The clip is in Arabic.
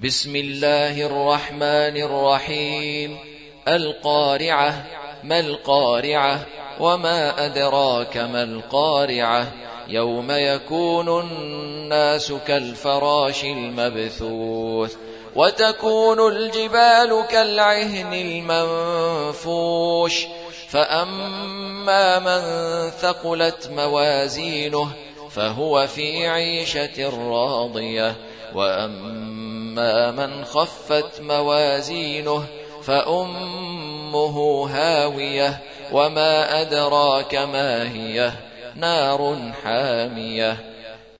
بسم الله الرحمن الرحيم. القارعة. ما القارعة؟ وما أدراك ما القارعة؟ يوم يكون الناس كالفراش المبثوث وتكون الجبال كالعهن المنفوش فأما من ثقلت موازينه فهو في عيشة راضية وأما من خفت موازينه فأمه هاوية وما أدراك ما هي نار حامية